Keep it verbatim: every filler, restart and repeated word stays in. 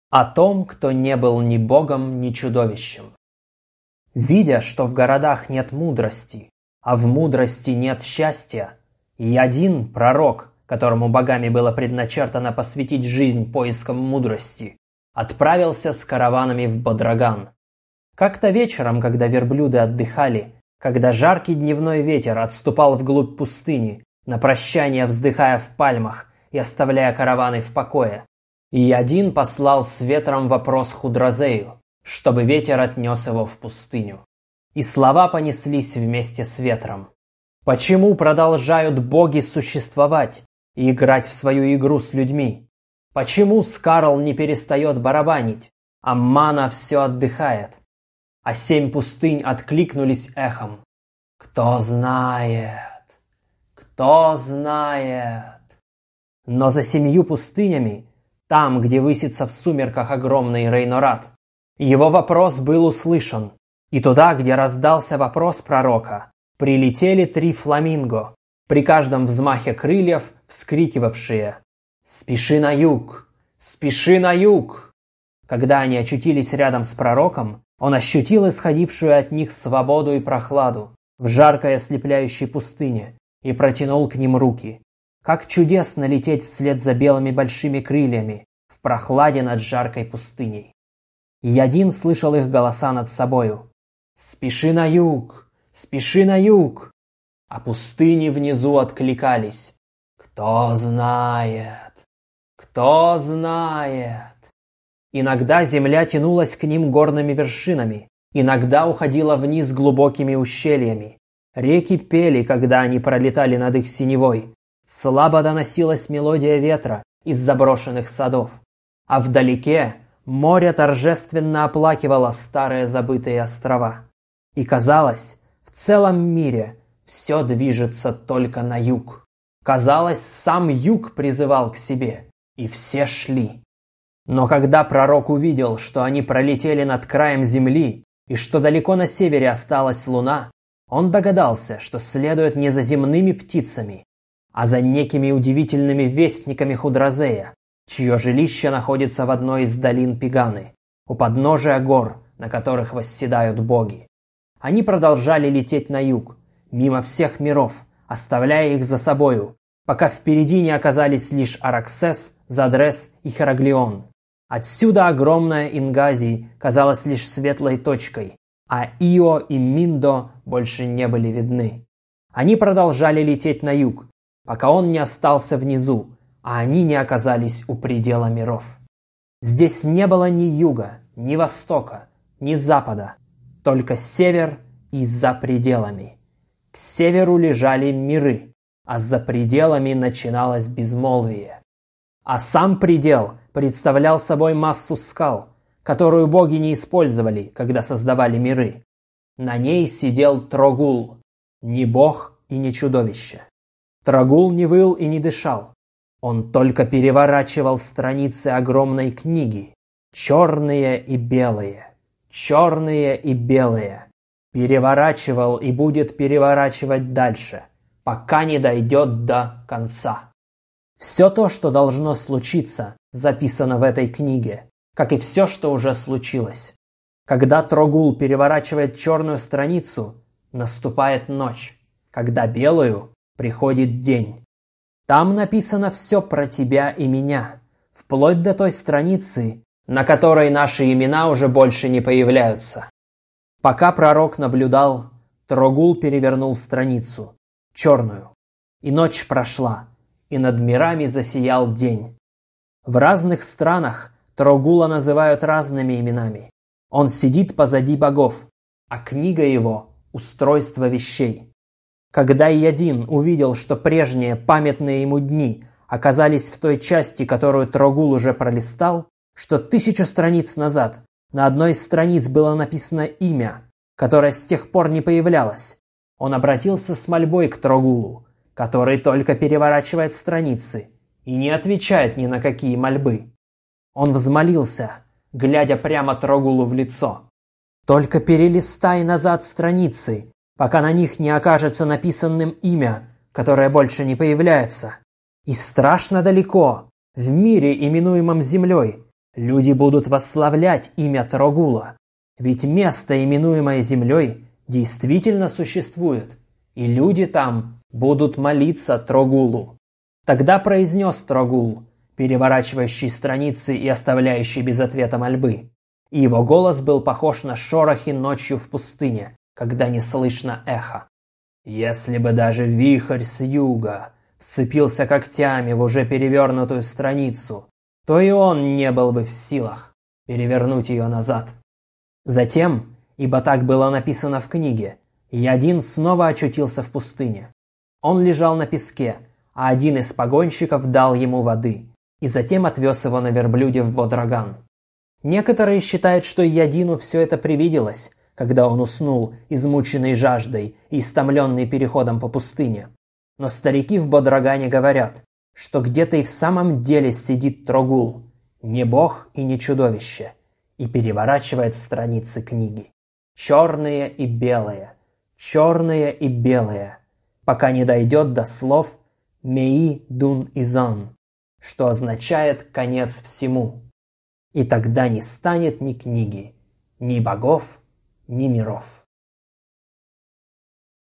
О том, кто не был ни богом, ни чудовищем. Видя, что в городах нет мудрости, а в мудрости нет счастья, и один пророк, которому богами было предначертано посвятить жизнь поискам мудрости, отправился с караванами в Бодраган. Как-то вечером, когда верблюды отдыхали, когда жаркий дневной ветер отступал вглубь пустыни, на прощание вздыхая в пальмах и оставляя караваны в покое, и один послал с ветром вопрос Худразею, чтобы ветер отнес его в пустыню. И слова понеслись вместе с ветром. Почему продолжают боги существовать и играть в свою игру с людьми? Почему Скарл не перестает барабанить, а Мана все отдыхает? А семь пустынь откликнулись эхом. Кто знает? Кто знает? Но за семью пустынями, там, где высится в сумерках огромный Рейнорат, его вопрос был услышан, и туда, где раздался вопрос пророка, прилетели три фламинго, при каждом взмахе крыльев вскрикивавшие «Спеши на юг! Спеши на юг!». Когда они очутились рядом с пророком, он ощутил исходившую от них свободу и прохладу в жаркой ослепляющей пустыне и протянул к ним руки. Как чудесно лететь вслед за белыми большими крыльями в прохладе над жаркой пустыней. Ядин слышал их голоса над собою. «Спеши на юг! Спеши на юг!» А пустыни внизу откликались. «Кто знает? Кто знает?» Иногда земля тянулась к ним горными вершинами, иногда уходила вниз глубокими ущельями. Реки пели, когда они пролетали над их синевой. Слабо доносилась мелодия ветра из заброшенных садов. А вдалеке море торжественно оплакивало старые забытые острова. И казалось, в целом мире все движется только на юг. Казалось, сам юг призывал к себе, и все шли. Но когда пророк увидел, что они пролетели над краем земли, и что далеко на севере осталась луна, он догадался, что следует не за земными птицами, а за некими удивительными вестниками Худразея, чье жилище находится в одной из долин Пиганы, у подножия гор, на которых восседают боги. Они продолжали лететь на юг, мимо всех миров, оставляя их за собою, пока впереди не оказались лишь Араксес, Задрес и Хераглион. Отсюда огромная Ингази казалась лишь светлой точкой, а Ио и Миндо больше не были видны. Они продолжали лететь на юг, пока он не остался внизу, а они не оказались у предела миров. Здесь не было ни юга, ни востока, ни запада, только север и за пределами. К северу лежали миры, а за пределами начиналось безмолвие. А сам предел представлял собой массу скал, которую боги не использовали, когда создавали миры. На ней сидел Трогул, не бог и не чудовище. Трогул не выл и не дышал. Он только переворачивал страницы огромной книги. Черные и белые, черные и белые. Переворачивал и будет переворачивать дальше, пока не дойдет до конца. Все то, что должно случиться, записано в этой книге, как и все, что уже случилось. Когда Трогул переворачивает черную страницу, наступает ночь. Когда белую, приходит день. Там написано все про тебя и меня, вплоть до той страницы, на которой наши имена уже больше не появляются. Пока пророк наблюдал, Трогул перевернул страницу, черную, и ночь прошла, и над мирами засиял день. В разных странах Трогула называют разными именами. Он сидит позади богов, а книга его – устройство вещей. Когда Ядин увидел, что прежние памятные ему дни оказались в той части, которую Трогул уже пролистал, что тысячу страниц назад на одной из страниц было написано имя, которое с тех пор не появлялось, он обратился с мольбой к Трогулу, который только переворачивает страницы и не отвечает ни на какие мольбы. Он взмолился, глядя прямо Трогулу в лицо. «Только перелистай назад страницы, пока на них не окажется написанным имя, которое больше не появляется. И страшно далеко, в мире, именуемом Землей, Люди будут восславлять имя Трогула, ведь место, именуемое землей, действительно существует, и люди там будут молиться Трогулу. Тогда произнес Трогул, переворачивающий страницы и оставляющий без ответа мольбы, и его голос был похож на шорохи ночью в пустыне, когда не слышно эхо. Если бы даже вихрь с юга вцепился когтями в уже перевернутую страницу, то и он не был бы в силах перевернуть ее назад. Затем, ибо так было написано в книге, Ядин снова очутился в пустыне. Он лежал на песке, а один из погонщиков дал ему воды, и затем отвез его на верблюде в Бодраган. Некоторые считают, что Ядину все это привиделось, когда он уснул, измученный жаждой и истомленный переходом по пустыне. Но старики в Бодрагане говорят, что где-то и в самом деле сидит Трогул, не бог и не чудовище, и переворачивает страницы книги. Черные и белые, черные и белые, пока не дойдет до слов «Меи дун изан», что означает «конец всему». И тогда не станет ни книги, ни богов, ни миров.